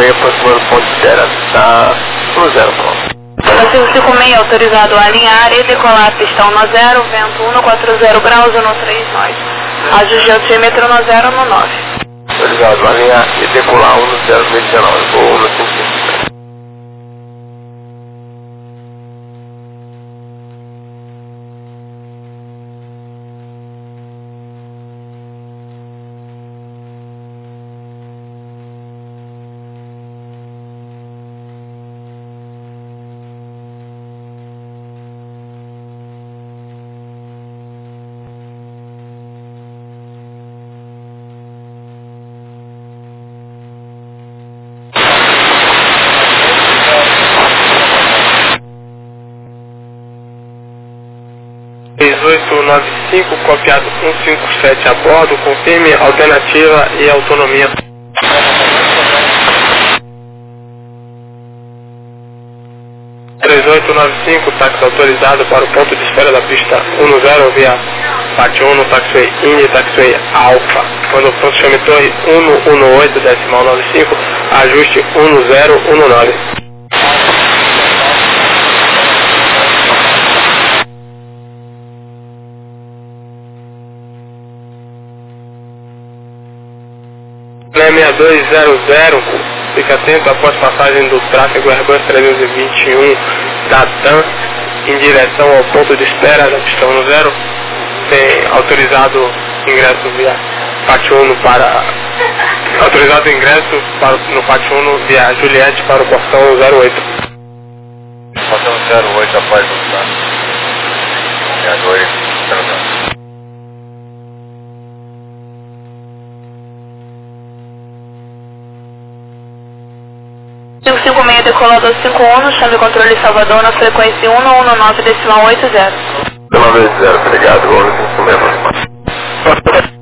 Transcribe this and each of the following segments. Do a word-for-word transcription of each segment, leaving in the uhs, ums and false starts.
seis aproximando ponto de espera, tá no zero, pronto. Brasil cinco seis autorizado a alinhar e decolar a pista um zero, vento um quatro zero graus no três nove. Ajuste altímetro no zero no nove. Autorizado a alinhar e decolar um zero dezenove, vou um cinco cinco. três oito nove cinco, copiado cento e cinquenta e sete a bordo, confirme alternativa e autonomia. três oito nove cinco, táxi autorizado para o ponto de espera da pista um zero via parte um, taxiway Indy, taxiway Alfa. Quando pronto, chame torre um um oito, decimal nove cinco, ajuste um zero um nove. seis dois zero zero, fique atento após passagem do tráfego Airbus trezentos e vinte e um da TAM em direção ao ponto de espera da pista um zero, tem autorizado ingresso via parte um para autorizado ingresso para, no parte um via Juliette para o portão zero oito. Portão zero oito após o tráfego. seis dois zero zero. cinco cinco seis decolador cinco um, chame controle Salvador na frequência um um nove decimal oito zero. um nove zero, obrigado, um cinco seis.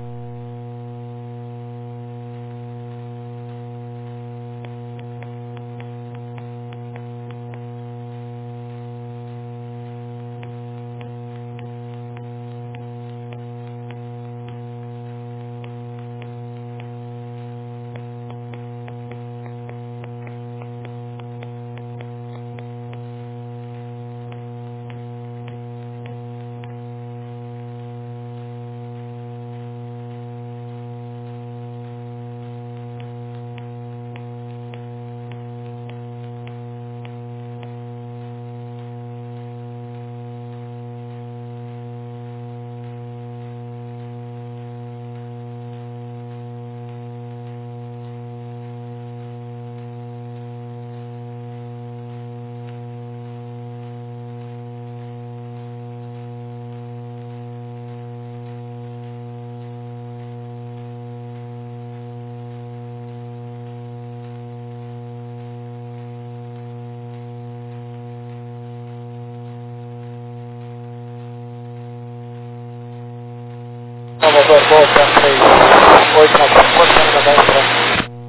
Salvador, volta três oito nove cinco, da dez.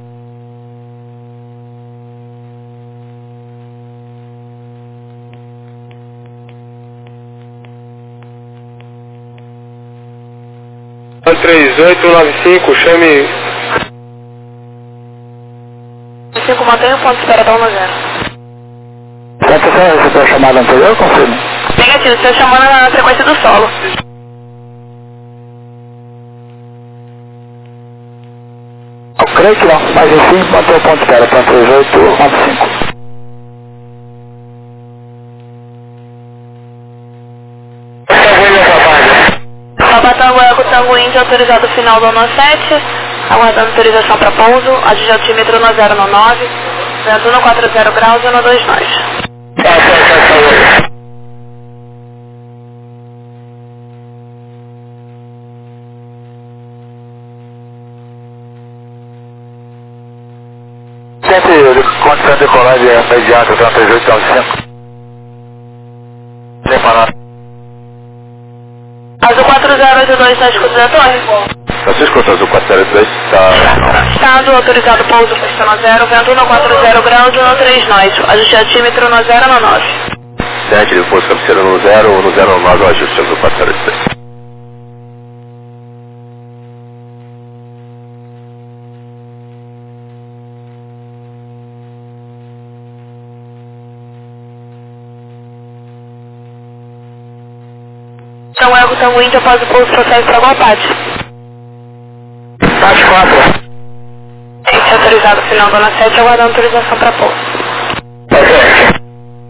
três oito nove cinco, chame cinco mantém o ponto de espera da um zero. Você recebeu a chamada anterior, confirme? Negativo, você está chamando na frequência do solo. Eu creio que não, mas enfim, mantém o ponto de espera para três oito nove cinco. Papa Tango Eco Tango Índia, autorizado final do ano sete, aguardando autorização para pouso, ajuste altímetro no zero no nove, vento um quatro zero graus no dois nove. Sempre condição de decolagem imediata, então três oito nove cinco. Sem parar. Azul quatro zero oito dois, na escuta da torre. Francisco, Azul quatro zero oito dois, está... Estado autorizado pouso, pista no zero, vento um quatro zero graus no três nove, ajuste altímetro no zero no nove. sete, de pouso cabeceira no zero, no zero nove, o ajuste Azul quatro zero oito dois. Então, Eco Tango Índia após o pouso prossegue para Guapati. Pati quatro. Gente autorizado final Dona sete, aguardando autorização para pouso. Perfeito.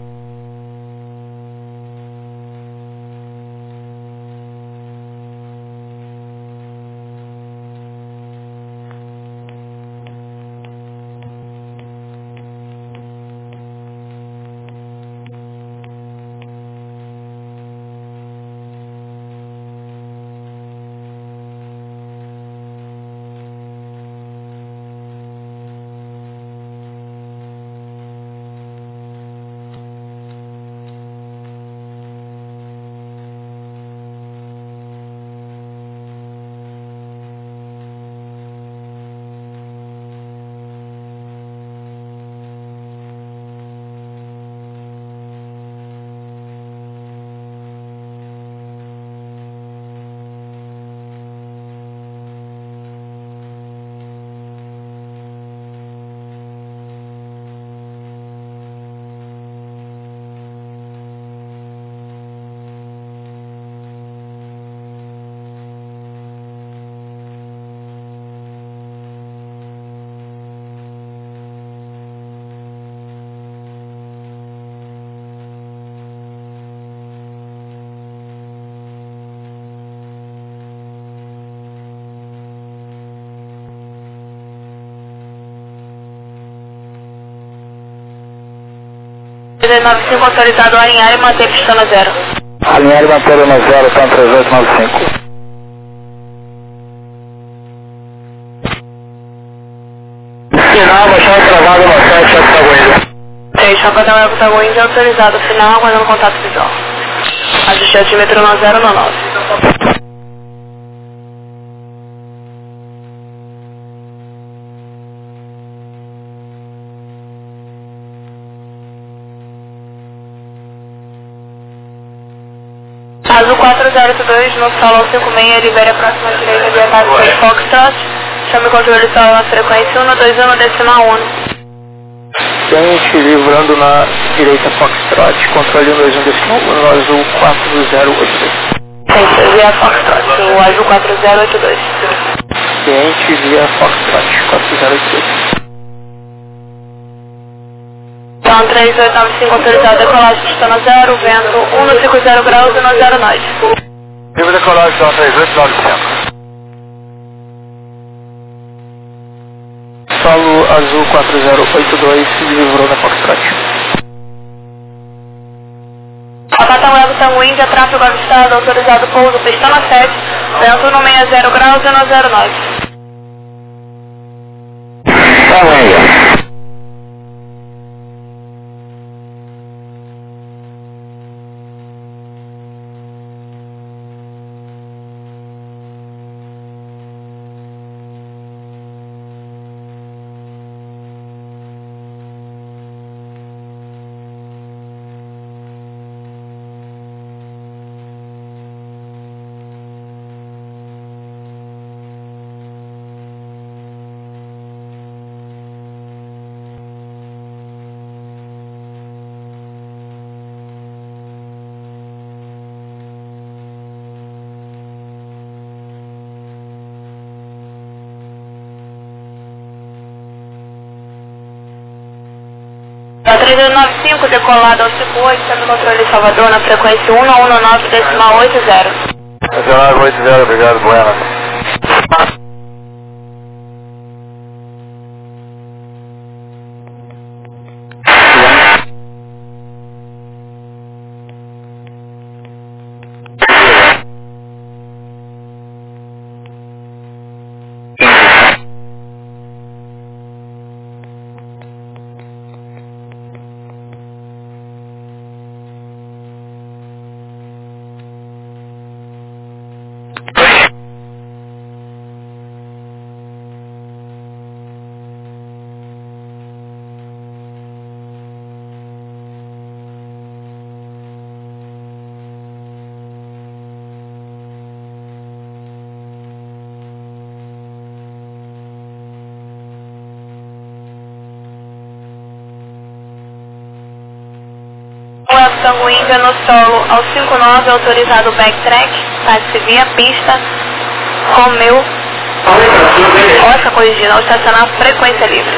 noventa e cinco autorizado a alinhar e manter pista no zero. Alinhar e manter no zero, tá três oito nove cinco. Final, baixando travado no sete, Eco Tango Índia. três, Chacotão Eco Tango Índia autorizado final, aguardando contato visual. Ajuste altímetro no zero no nove. Azul quatro zero oito dois, no salão cinco seis, libere a próxima direita de ataque de Foxtrot. Chame o controle de salão na frequência um dois um decimal um. Gente, livrando na direita Foxtrot, controle um dois um decimal um, no azul quatro zero oito dois. Gente, via Foxtrot, o azul quatro zero oito dois. Gente, via Foxtrot, quatro zero oito dois. Então, três oito nove cinco autorizado, decolagem pista no zero, vento um cinco zero graus e no zero nós. Livre decolagem, então, três oito nove cinco. Solo azul quatro zero oito dois, livrou na Foxtrot. Chacotão Eco Tango Índia, tráfego avistado, autorizado pouso, pista no sete, vento no sessenta graus e no zero nove. Tango Índia. três oito nove cinco, decolado ao cinco oito, chame o controle de Salvador na frequência um um nove decimal oito zero. Nacional oito zero, obrigado, Buenas. Tango Índia no solo ao cinco nove, autorizado backtrack, táxi via pista, Romeu, Oscar corrigindo, ao estacionar frequência livre.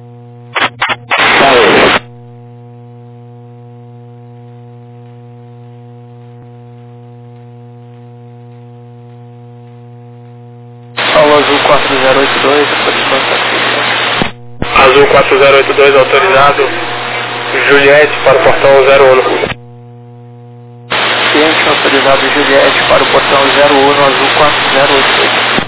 Paulo Azul quatro zero oito dois, aproximação. Azul quatro zero oito dois autorizado, Juliette para o portão zero um. Cliente autorizado Juliette para o portão zero um, Azul quatro zero oito dois.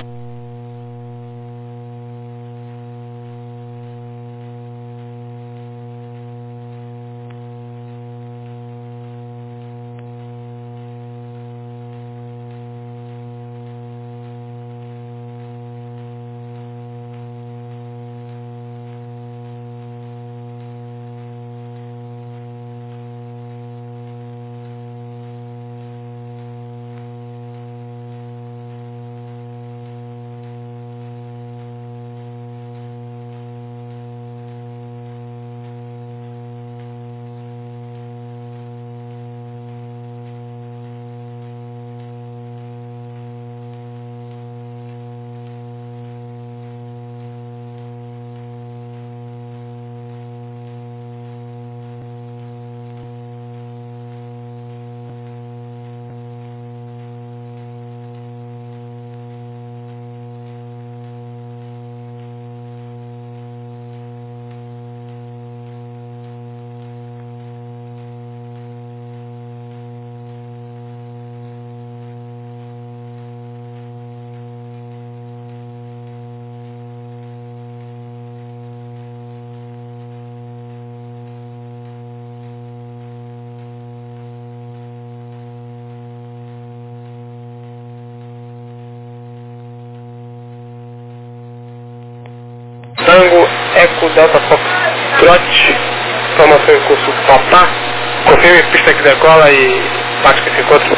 Tango Eco Delta Foxtrot, formação em curso Papá, confirme pista que decola e táxi que se encontra.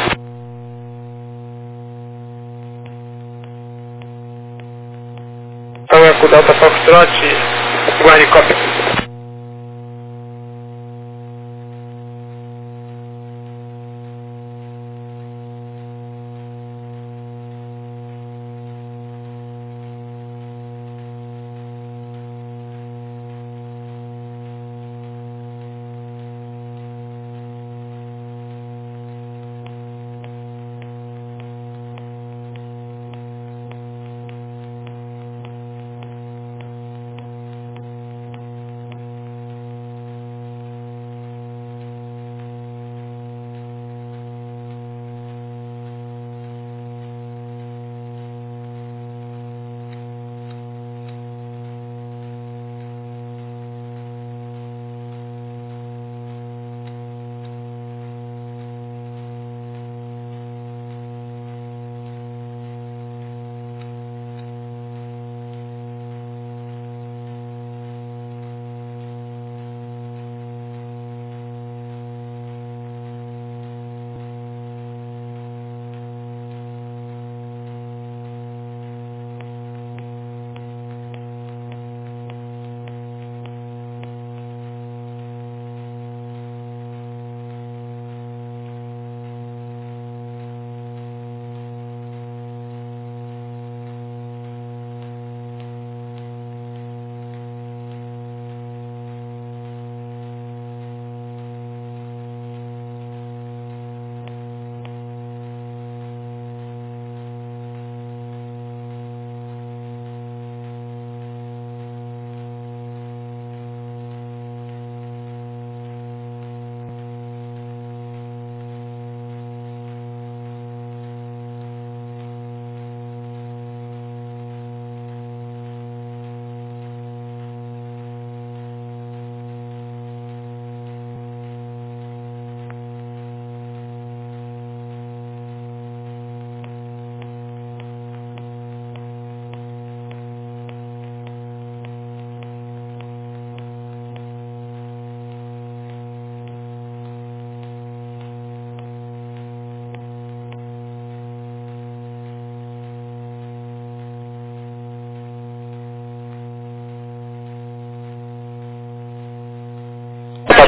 Tango Eco Delta Foxtrot, guarde cópia.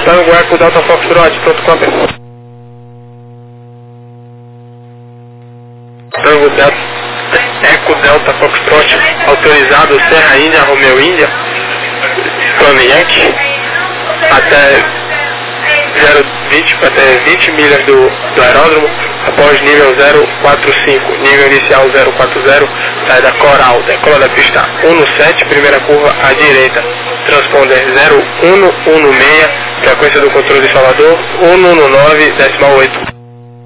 Tango Eco Delta Foxtrot, pronto, cópia. Tango Delta, Eco Delta Foxtrot, autorizado Serra Índia, Romeo Índia, Tony Yankee, até zero vinte, até vinte milhas do, do aeródromo, após nível zero quatro cinco, nível inicial zero quatro zero, saída Coral, decola da pista um sete, primeira curva à direita, transponder zero um um seis, frequência do controle de Salvador um um nove, decimal oito.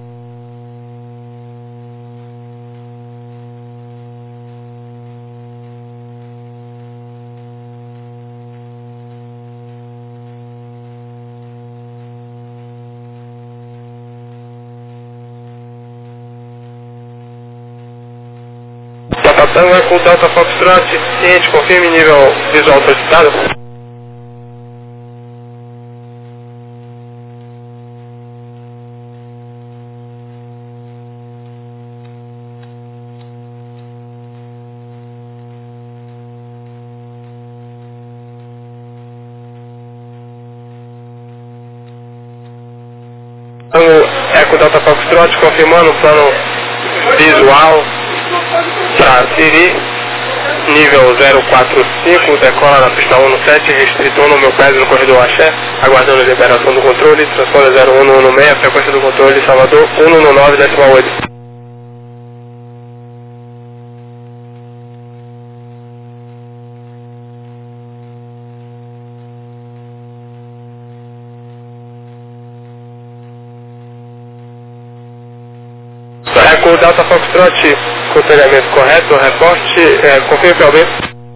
Tango Eco Delta Foxtrot, ciente, confirme nível visual solicitado. Tango Eco Delta Foxtrot, confirmando o plano visual para Siri, nível zero quatro cinco, decola na pista um sete, restrito no meu pé no corredor Axé, aguardando a liberação do controle, transponder zero um um seis, frequência do controle Salvador um um nove, decimal oito. Eco Delta Foxtrot, conselhamento correto, reporte, é, confirme P L B.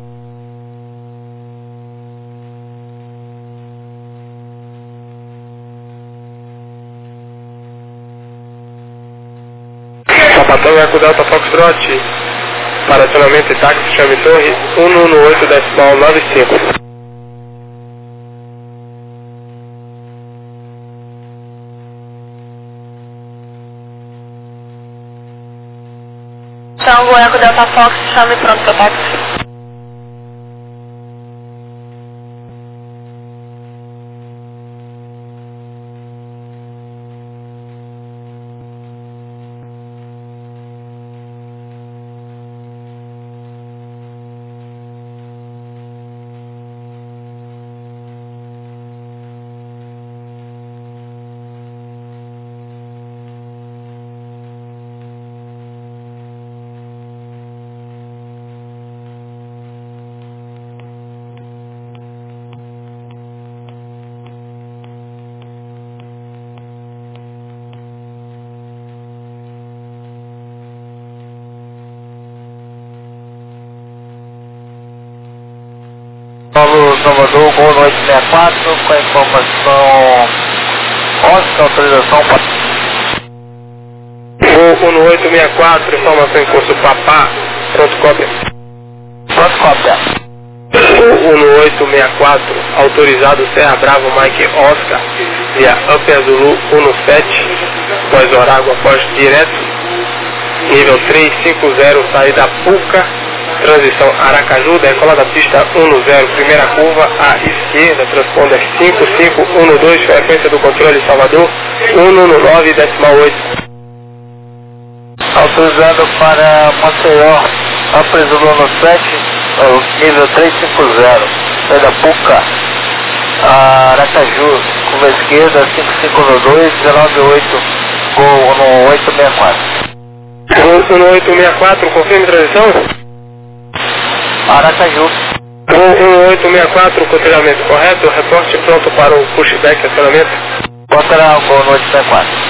Sapatão Eco Delta Foxtrot, para acionamento e táxi, chame torre um um oito, decimal nove cinco. Tango Eco Delta Fox, chame pronto para táxi. Paulo Salvador, Gol oito sessenta e quatro, com a informação onze, autorização para... Gol um oito seis quatro, informação em curso Papá, pronto, cópia. Pronto, cópia. Gol um oito seis quatro, autorizado Serra Bravo Mike Oscar, via Up Azulu um sete, pós Orágua, após direto, nível trezentos e cinquenta, saída Puca, transição Aracaju, decola da pista um zero, primeira curva à esquerda, transponder cinco cinco um dois, frequência do controle Salvador um um nove, decimal oito. Autorizado para Maceió, Up Azulu sete, nível trezentos e cinquenta, saída Puca, Aracaju, curva esquerda cinco cinco um dois, dezenove oito, Gol um oito seis quatro. Gol um oito seis quatro, confirme transição? Aracaju. Gol um oito seis quatro, controlhamento correto, reporte pronto para o pushback acionamento. Contra o Gol um oito seis quatro.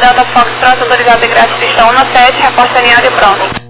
Delta Foxtrot, autorizado ingresso pista um sete, reposta alinhado e pronto.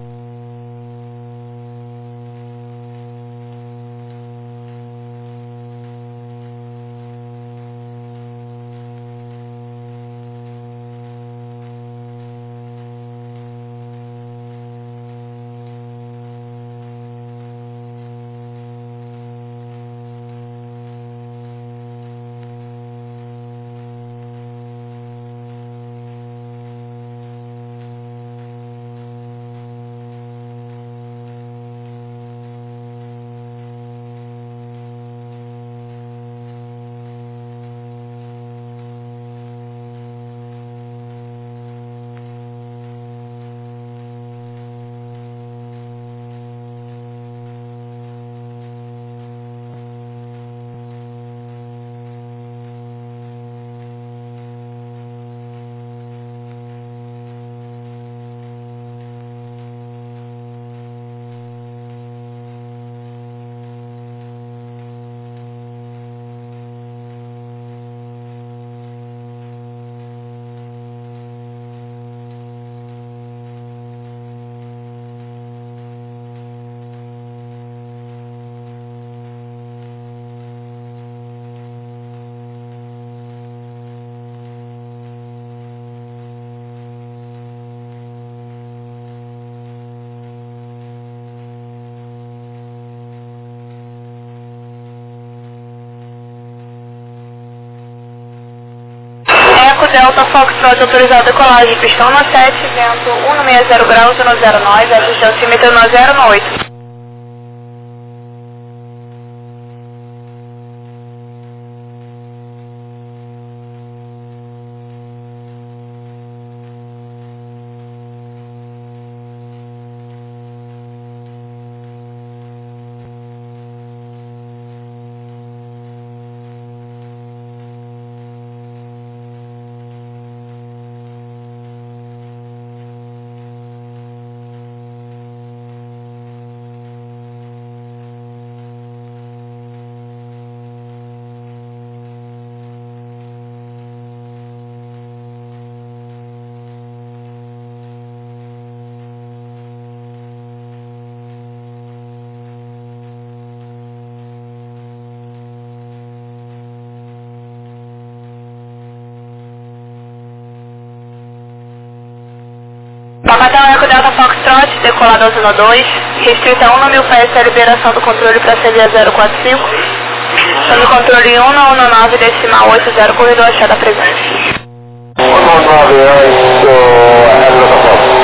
Delta Foxtrot, autorizado decolagem, pista um sete, vento um seis zero graus, um zero nove, ajuste altímetro um zero oito. Papadão Eco Delta Foxtrot, decolado ao zona dois, restrita a um mil pés a liberação do controle para C V zero quatro cinco, sob controle um na um nove decimal oito zero, corredor achada presente. um nove oito,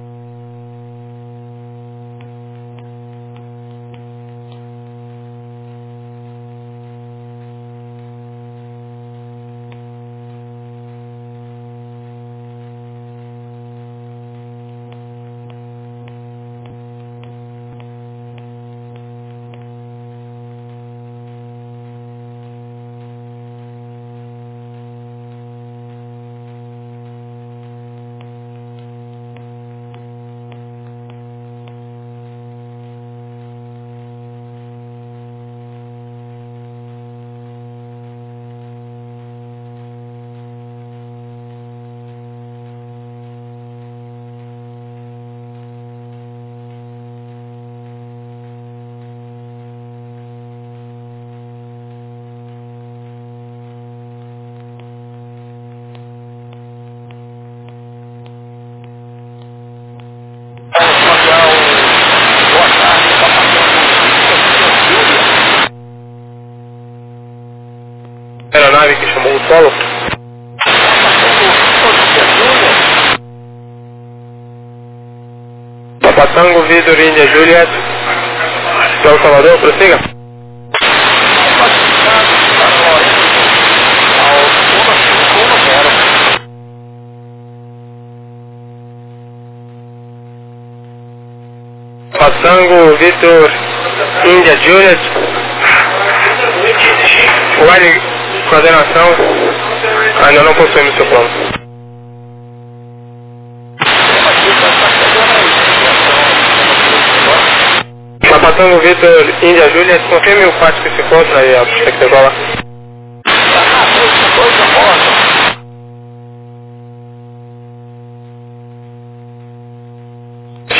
aeronave que chamou o solo. Papa Tango, Vitor, Índia, Juliet. Del Salvador, prossiga. Papa Tango, Vitor, Índia, Juliet. Wide coordenação, ainda não possuímos seu plano. Papa Tango, Vitor, Índia, Juliet, confirme o pátio que se encontra aí, a pista que você cola.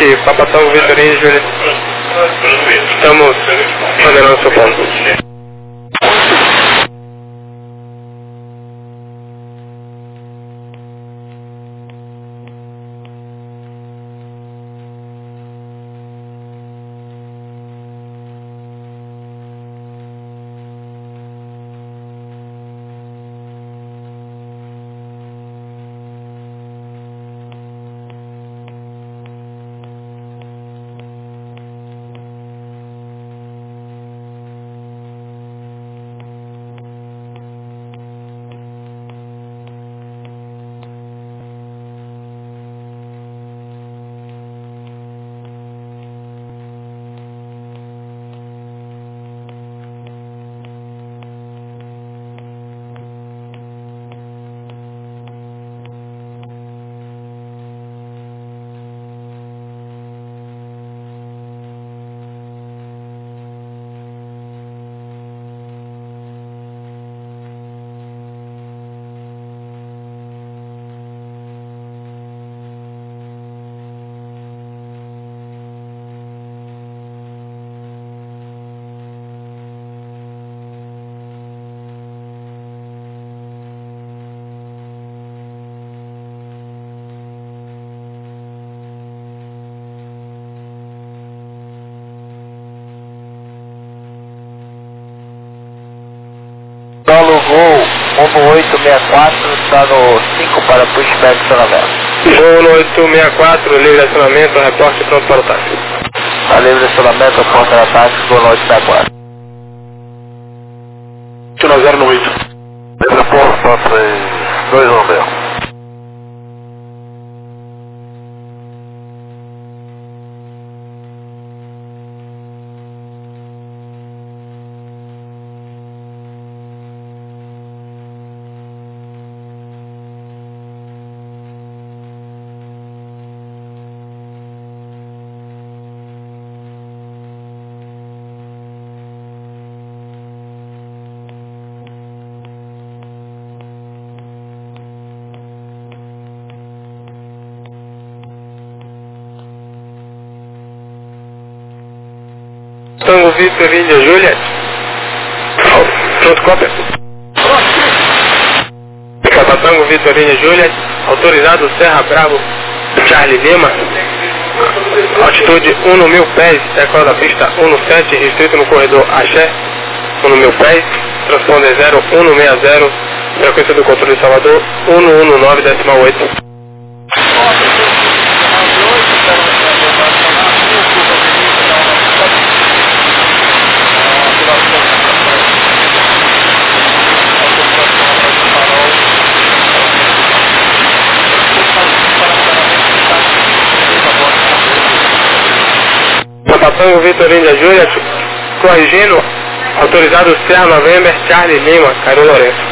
sete, Papa Tango Vitorinho Júlia. Estamos ordenando o seu ponto. Solo Gol um oito seis quatro, está no cinco para pushback acionamento. Gol oito seis quatro, livre acionamento, reporte pronto para o táxi. Está livre acionamento, porta da táxi, Gol oito seis quatro. zero no oito. Reporte para três dois um zero. Tango Victor India Juliet. Pronto, cópia. Papa Tango Victor India Juliet. Autorizado Serra Bravo Charlie Lima. Altitude um mil pés, decola da pista um sete, restrito no corredor Axé, um mil pés. Transponder zero um seis zero. Frequência do controle de Salvador um um nove decimal oito. Tango Victor India Juliet, corrigindo, autorizado Serra November Charlie Lima, Cairo Lourenço.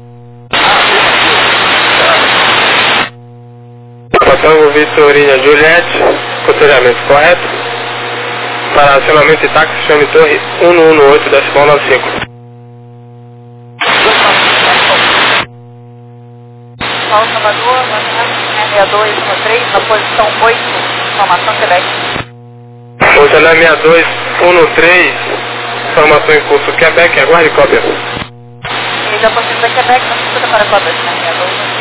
Tango Victor India Juliet, conselhamento correto, para acionamento de táxi, chame torre um um oito decimal nove cinco. Paulo Salvador, R dois um três, na posição oito, informação Quebec. Posição sessenta e dois um três, informação em curso Quebec, aguarde cópia. E já posição da Quebec, não escuta para cópia, sessenta e dois.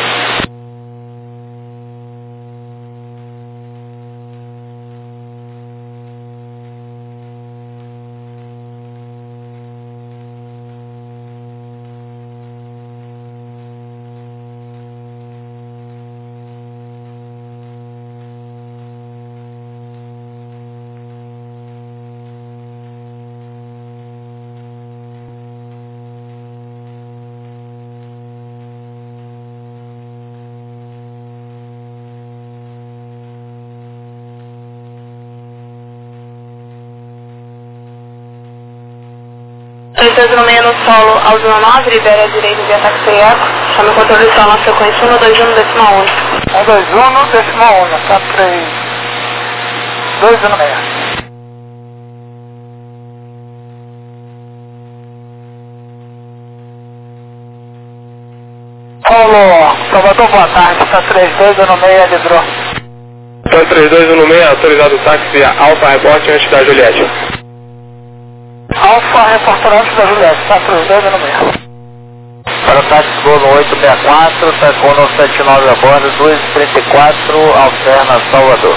três no meio no solo ao zona nove, libera a direita de ataque triaco, chama o controle de solo na frequência um dois um decimal um. um dois um decimal um, tá três dois um seis. Paulo, Salvador, boa tarde, tá três dois um seis, livrou. Então três dois um no seis, autorizado o táxi via Alfa, reporte antes da Juliette. Alfa, reportar antes da Juliette, tá três dois um no seis. Para o táxi Gol no oito seis quatro, Tacon no sete nove a bordo, dois trinta e quatro, alterna Salvador.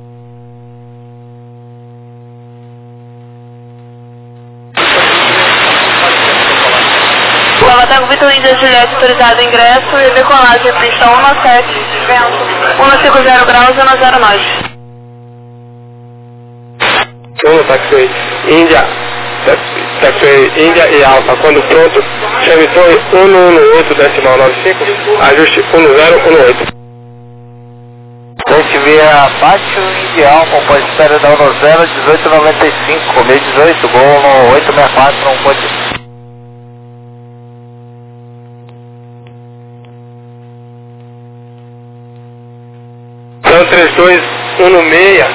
Salvador Vitor Índia Juliette, autorizado o ingresso e decolagem pista um nove sete, vento cento e cinquenta graus e cento e nove. um táxi Índia, táxi Índia e Alfa, quando pronto, chame torre um um oito decimal nove cinco, ajuste um zero um oito. Frente via Pátio Indial, compõe espera da um zero, dezoito noventa e cinco, meio dezoito, Gol no oito seis quatro, um pode. Então três dois um no seis,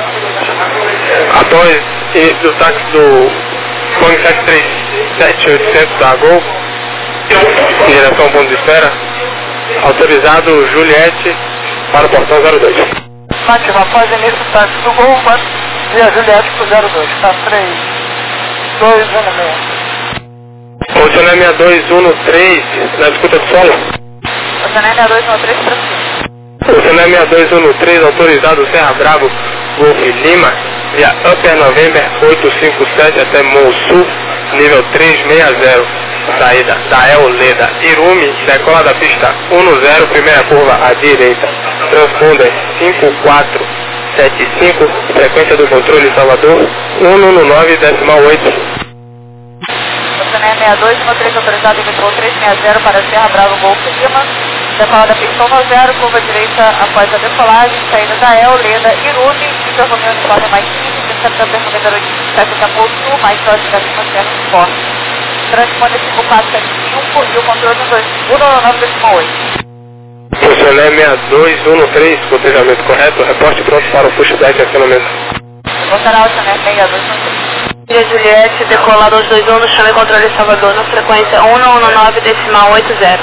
após e do táxi do Boeing sete três sete oitocentos da Gol, em direção ao ponto de espera, autorizado Juliette para o portão zero dois. Nativa, após início do táxi do Gol, vai via Juliette pro zero dois, tá três dois um no seis. Oceané seis dois um no três, na escuta do solo. Oceané seis dois um três para cima. Oceané seis dois um no três, autorizado Serra Bravo, Golf Lima, via Upper November oito cinco sete até Monsul, nível trezentos e sessenta, saída da Eoleda, Irumi, decola da pista um zero, primeira curva à direita, transponder cinco quatro sete cinco, frequência do controle Salvador um um nove decimal oito. Oceané seis dois um três, autorizado emissor trezentos e sessenta para Serra Bravo, Golf Lima, decola da pista um zero, curva direita após a decolagem, saída da Eoleda, Irumi, interrompido uniforme mais quinze, descendo termômetro sete Capô Sul, mais doze da Lima Serra Sport. Transponder cinco quatro sete cinco e o controle um nove decimal oito. Oceané seis dois um no três, cotejamento correto, reporte pronto para o pushback e acionamento. Voltará ao Oceané seis dois um no três. Via Juliette, decolar dois dois um no chão e controle Salvador, na frequência um um nove decimal oito zero.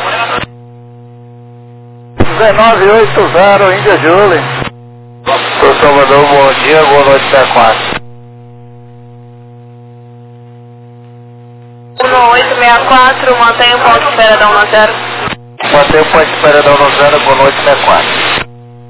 dezenove oitenta, Índia Julie. Pro Salvador, bom dia, boa noite seis quatro. um oito seis quatro, mantenha o ponto de espera da um zero. Mantém o ponto de espera da um zero, boa noite seis quatro.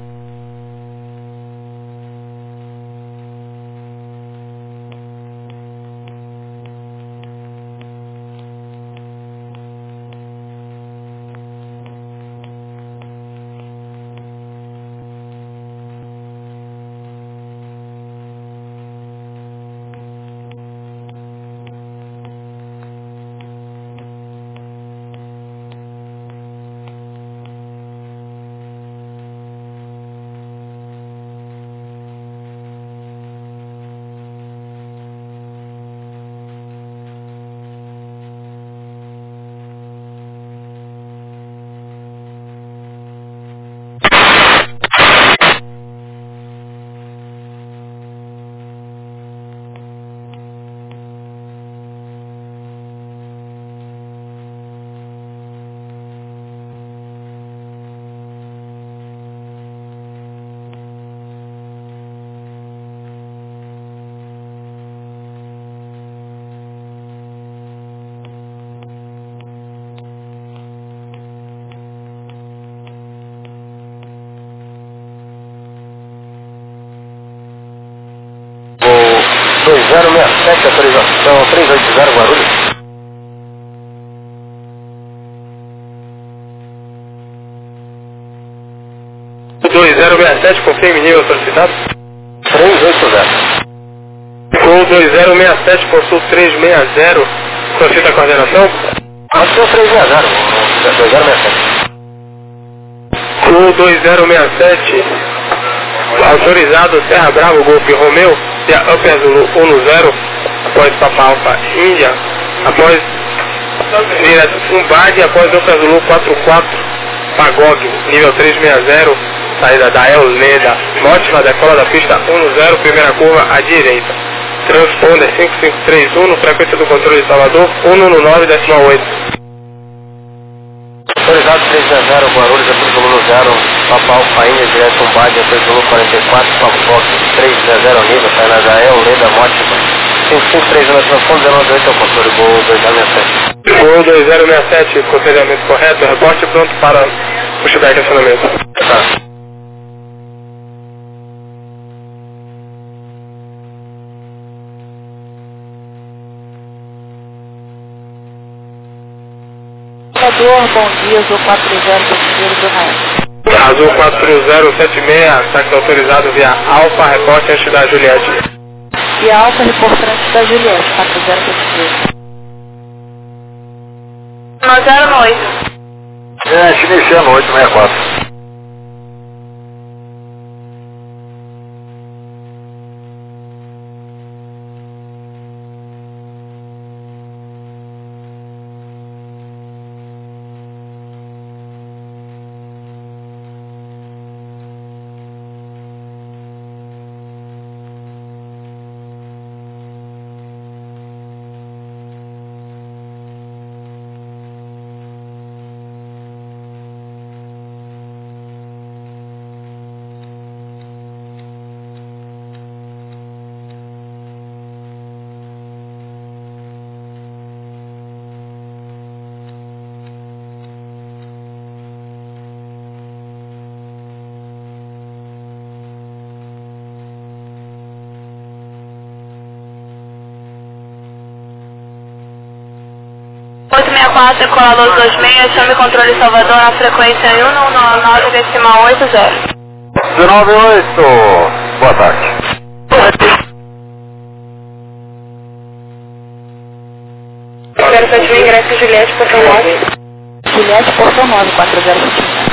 dois zero seis sete, autorização trezentos e oitenta Guarulhos. dois zero seis sete, confirme nível solicitado. trezentos e oitenta. Gol dois zero seis sete, consul trezentos e sessenta, solicita a coordenação. Pode ser o trezentos e sessenta, dois zero seis sete. Gol dois zero seis sete, autorizado Serra Bravo, Golf Romeu, via Upper Zulu um zero, após Papa Alfa Índia, após direto um bag, após Upper Zulu quatro quatro, Pagog, nível trezentos e sessenta, saída da Eoleda, Mótima, decola da pista um zero, primeira curva à direita. Transponder cinco cinco três um, frequência do controle de Salvador um um nove decimal oito. Autorizado quatro três zero zero, Guarulhos, Apolo Zulu zero, Papa Alfa Índia, direto Umbade, Apolo Zulu quarenta e quatro, Papa Fox três zero zero, nível, Taina Jael, Leda, Mótima, cinco cinco três na transição, dezenove oito, é o controle, Gol dois zero seis sete. Gol dois zero seis sete, conselhamento correto, reporte pronto para pushback acionamento. Tá. Bom dia, Azul quatro zero sete do Raio. Azul quatro zero sete seis, ataque autorizado via Alfa, reporte antes da Juliette. Via Alfa, reporte antes da Juliette, quatro zero sete seis. um zero no oito. É, iniciando oito seis quatro. oito seis quatro, decolador dois seis, chame controle Salvador na frequência um um nove decimal oito zero. dezenove oito, boa tarde. zero sete um, ingresso Juliette, portão nove. Juliette, portão nove, quatro zero sete um.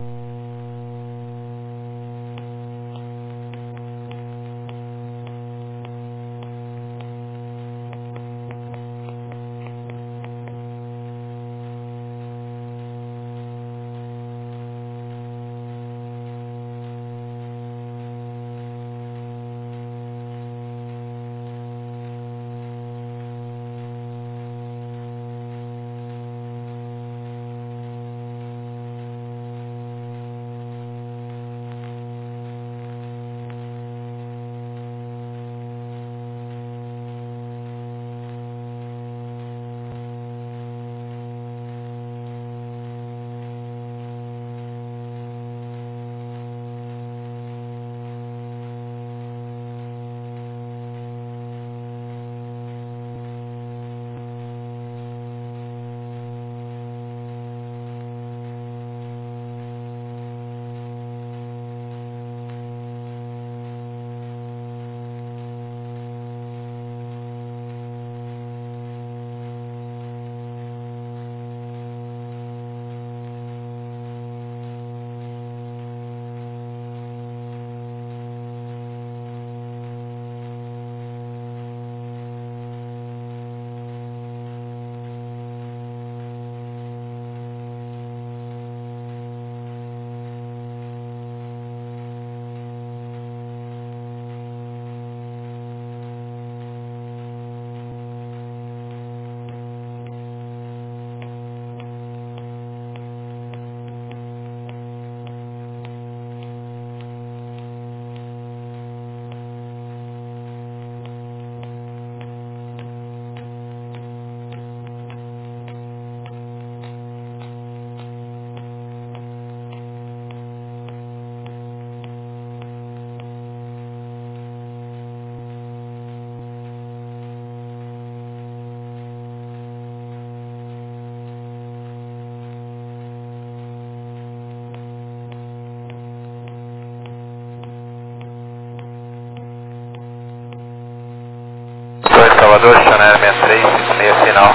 Salvador, Chanel sessenta e três, cinquenta e seis, final.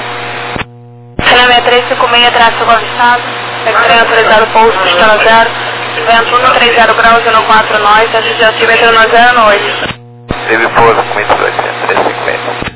Chanel sessenta e três, cinquenta e seis, tráfego avistado. Trem autorizado, pouso, pistão zero. Vento um trinta graus, no quatro nós, altimetro no zero no oito. Teve pouso, com oito dois, três cinquenta.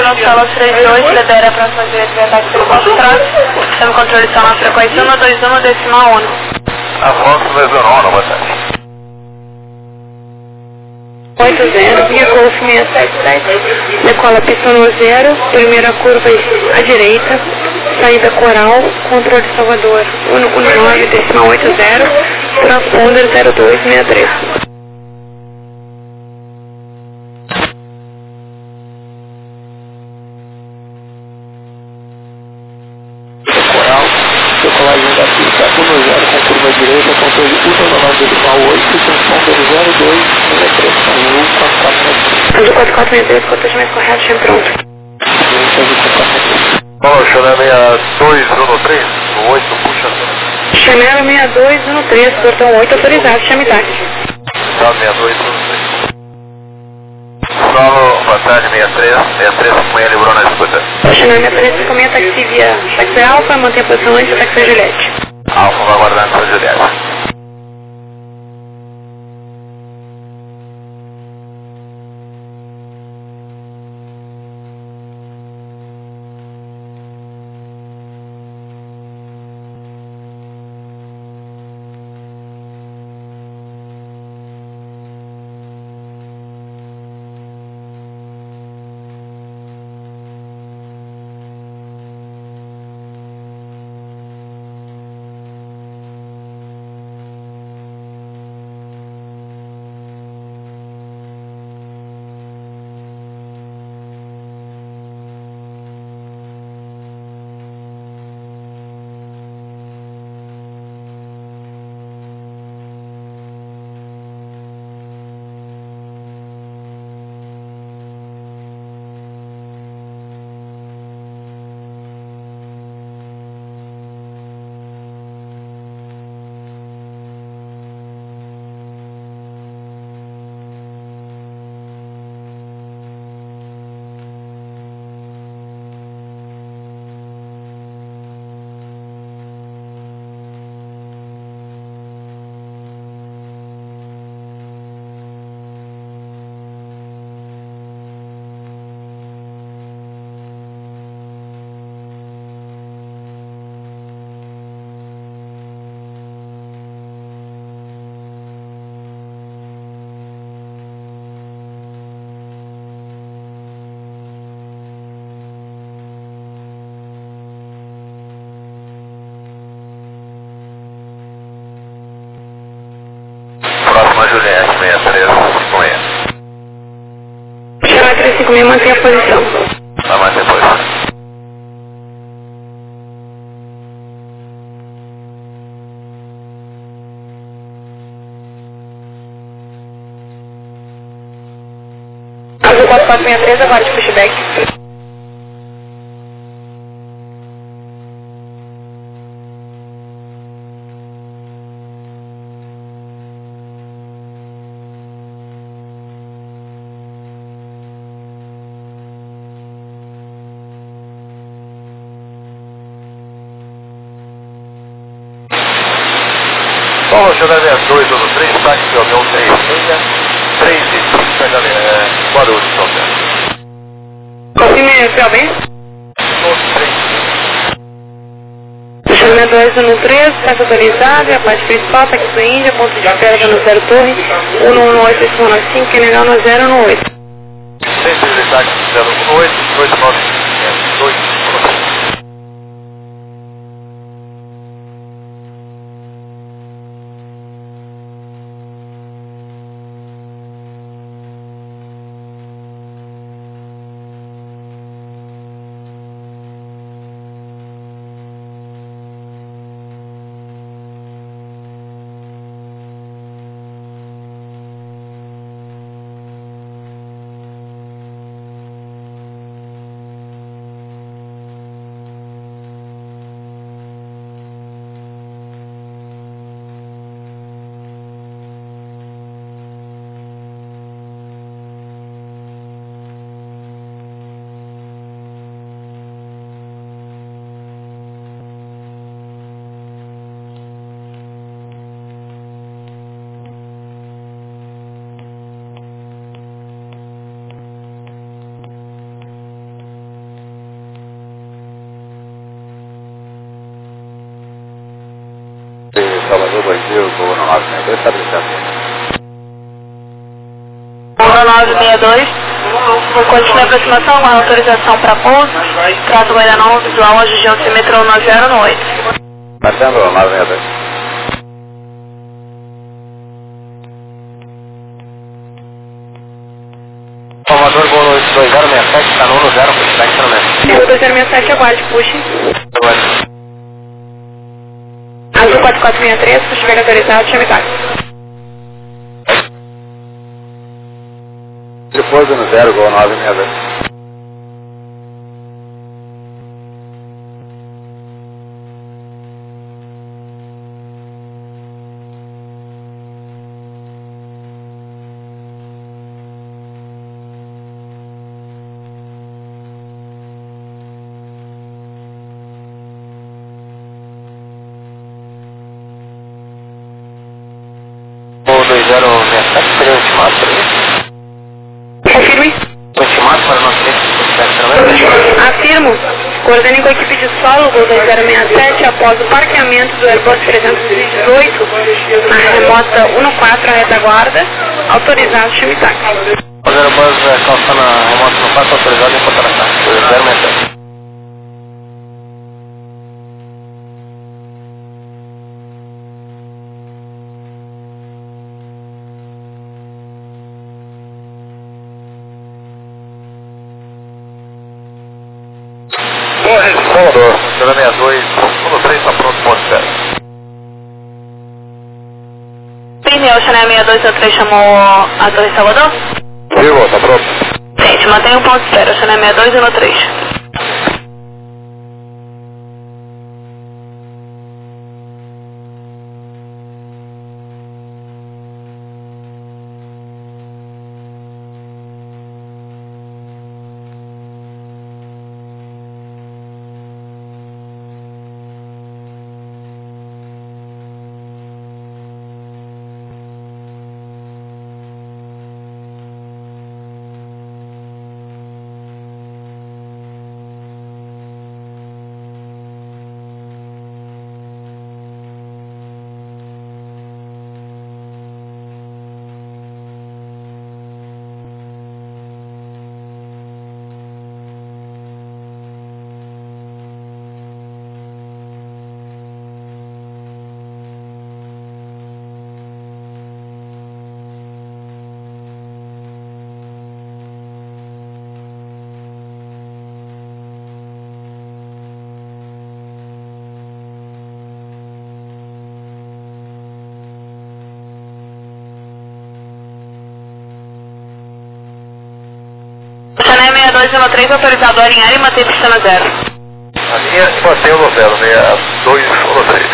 no Solos trinta e dois, lidera a próxima direita de ataque pelo Foxtrot. Temos controle só na frequência um dois um decimal um. A Fox dois um, boa tarde. oito zero, via Golf seiscentos e setenta e sete, decola pista no zero, primeira curva à direita, saída Coral, controle Salvador, um nove decimal oito zero, transponder zero dois seis três. Coral, decolagem da pista um zero com curva direita, controle um nove decimal oito, transponder zero dois seis três, Sul quatro quatro quatro quatro seis três, cortejamento correto, sempre pronto. Bom, Chanel seis dois um três, no oito, puxa. Chanel seis dois um três, portão oito, autorizado, chame táxi. Tá, seis dois um três. Solo, boa tarde, sessenta e três, sessenta e três, com ele, Bruno, escuta. Chanel sessenta e três, cinquenta e taxi via táxi Alfa, mantém a posição antes do táxi Juliette. Alfa, vai aguardando para Juliette. Próxima Juliette, sessenta e três, com ele. Chanel trezentos e cinquenta e seis, mantém a posição. Vai manter a posição. Azul quatro quatro seis três, agora de pushback. Bom, Chanel dois um três, táxi de avião três seis, três e cinco, galera, Guarulhos, São Paulo. Confirme, Felben. Chanel dois um três, taxa autorizada, a parte principal, táxi do Índia, ponto de carga no zero torre, um um oito oito nove cinco, que é legal no zero um oito. Centro de táxi zero um oito, dois nove cinco, dois nove cinco. Amador dois mil, voo no nove seis dois, estabilizado. um nove seis dois, continua a aproximação, com autorização para pouso, trato Guaianão, visual, hoje de altimetro um nove zero no oito. Marcelo, nove seis dois. Salvador, Gol dois zero seis sete, está no um zero, está em treinamento. dois zero seis sete, aguarde, puxe. Aguarde. Azul quatro quatro seis três, se estiver autorizado, chame táxi. Depois no zero, Gol nove seis dois. Gol dois zero seis sete, seria ultimato para isso? Confirme. Ultimato para nós três, está em treinamento? Afirmo. Coordene com a equipe de solo, Gol dois zero seis sete, após o parqueamento do Airbus trezentos e dezoito, na remota um quatro, a retaguarda, autorizado, chame táxi. O Airbus calçando a remota no quatro, autorizado em contratação. dois zero seis sete. Torres, Salvador, zero seis dois, um três, está pronto, ponto zero. Pneu, Chanel seis dois um três chamou a Torre Salvador? Vivo, está pronto. Gente, mantenha o ponto zero, Chanel seis dois um três. Chanel seis dois um três, autorizado a alinhar e manter pista no zero. A linha e mantém o zero, seis dois um três.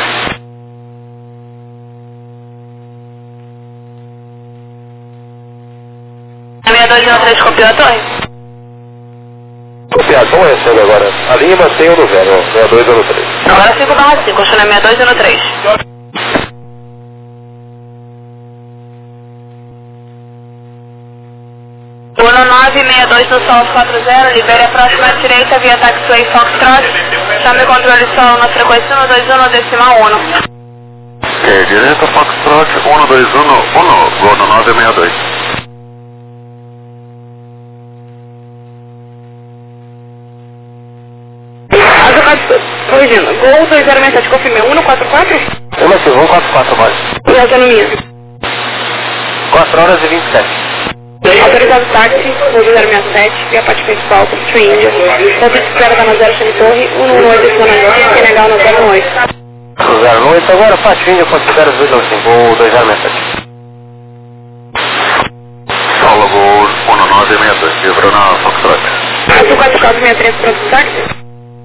seis dois um três, copiou a torre? Copiado, não recebe agora. A linha mantém o zero, seis dois um três. Agora cinco barra cinco, Chanel seis dois um três. Uno nove seis dois no Sol quatro zero, libere a próxima direita via taxiway Foxtrot, chame o controle solo na frequência um dois um no decimal um. Ok, direita Foxtrot um dois um um, Gol no nove seis dois. Corrigindo, Gol dois zero seis sete, confirme, um quatro quatro? Eu não sei, um quatro quatro, mais. E a autonomia? quatro horas e vinte e sete. Autorizado táxi, Gol dois zero seis sete, via parte principal, Pito Índia. Ponto de espera da Nazero Chame Torre, um um oito, Senegal no zero oito. zero oito, agora Pátio Índia, ponto zero dois cinco, ou dois zero seis sete. Solo Gol um nove seis dois, livrou na Foxtrot. Azul quatro quatro seis três, pronto de táxi?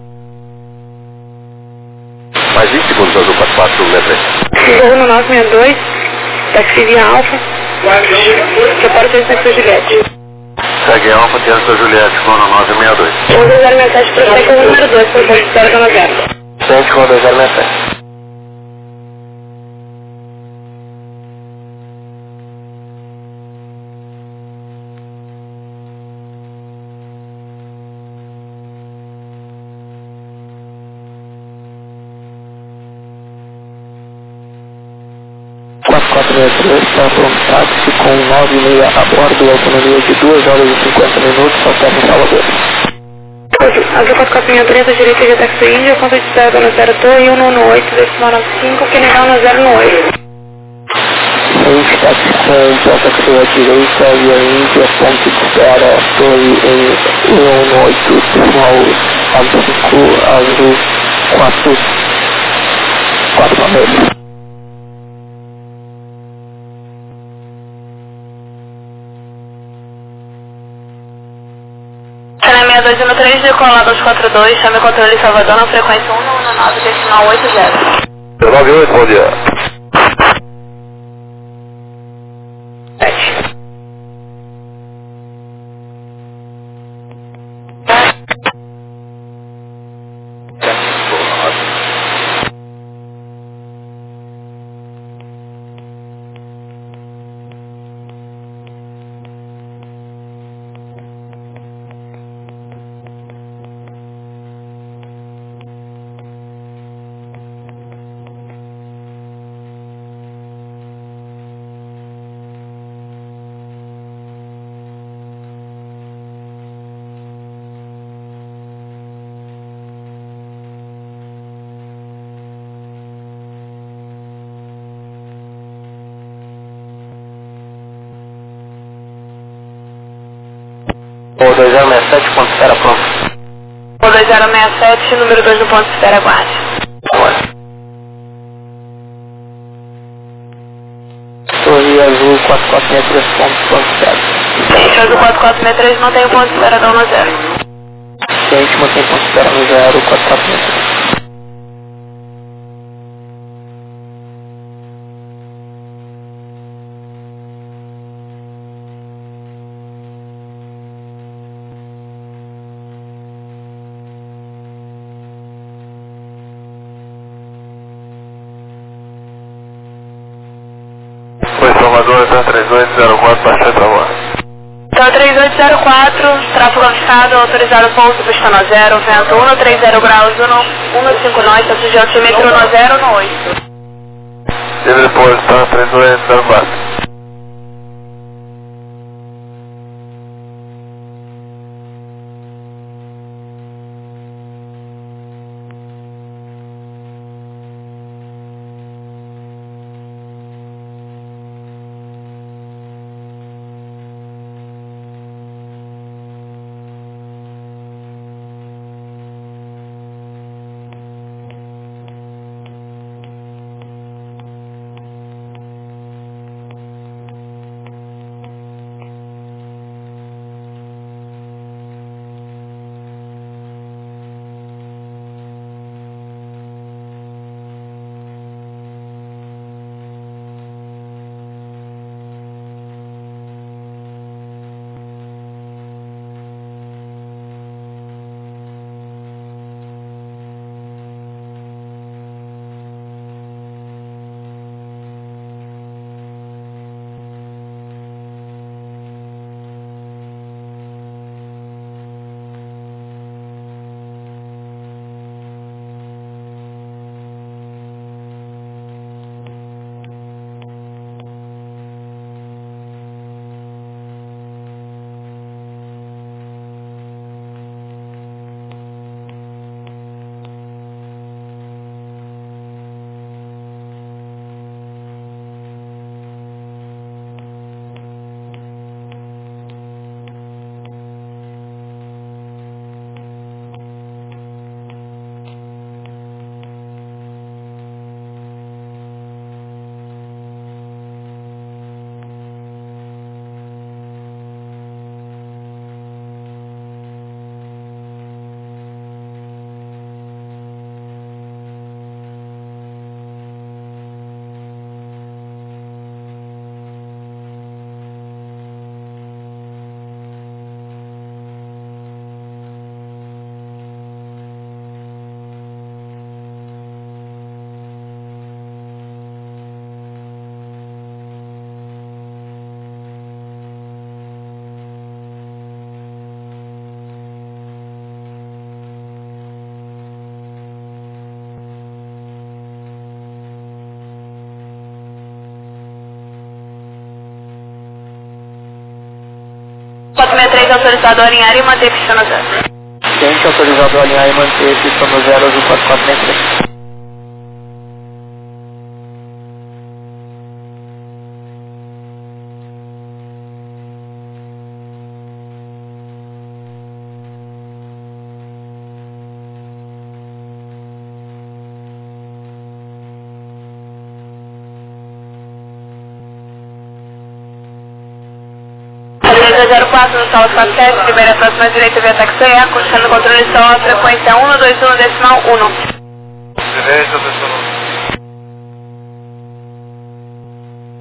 Mais vinte segundos, Azul quatro quatro seis três. Gol no nove seis dois, táxi via Alfa, prepara o serviço da Juliette. Segue Alfa, Terça Juliette, Gol no nove seis dois. Gol dois zero seis sete, prossegue o número dois, ponto de espera da Nazero. Sente com dois zero seis sete. sessenta e três, está pronto táxi com nove e meia a bordo, autonomia de duas horas e cinquenta minutos, até em Salvador. Azul quatro quatro seis três, direita de táxi Índia, ponto de espera na zero Torre, um nove oito, decimal nove cinco, que legal na zero oito. Seis táxi com protaxi à direita, via Índia, ponto de espera, Torre em um nove oito, decimal nove cinco, azul quatro quatro nove. seis dois um três, decolar dois quatro dois, chame o controle Salvador na frequência um nove nove, decimal oito zero. nove oito, bom dia. sete. O dois zero seis sete, ponto de espera pronto. O dois zero seis sete, número dois no ponto de espera, aguarde. Torre azul quatro quatro seis três, ponto de espera. Gente, azul quatro quatro seis três, não tem o ponto de espera, dá no zero. Gente, mantém ponto de espera no zero quatro quatro seis três. Foi Salvador, então três oito zero quatro, baixou pra voar. Então três oito zero quatro, tráfego avançado, autorizado pouso, pistão no zero, vento um três zero graus, um cinco nove, estação de altímetro no zero no oito. Livre depois, tá? três oito zero quatro. sessenta e três autorizado a alinhar e manter pista no zero. Gente, autorizado a alinhar e manter pista no zero, azul quatro quatro seis três. zero quatro no solo quatro sete, libera a próxima direita via taxi, condição do controle só, frequência um dois um decimal um. Direita, pessoal.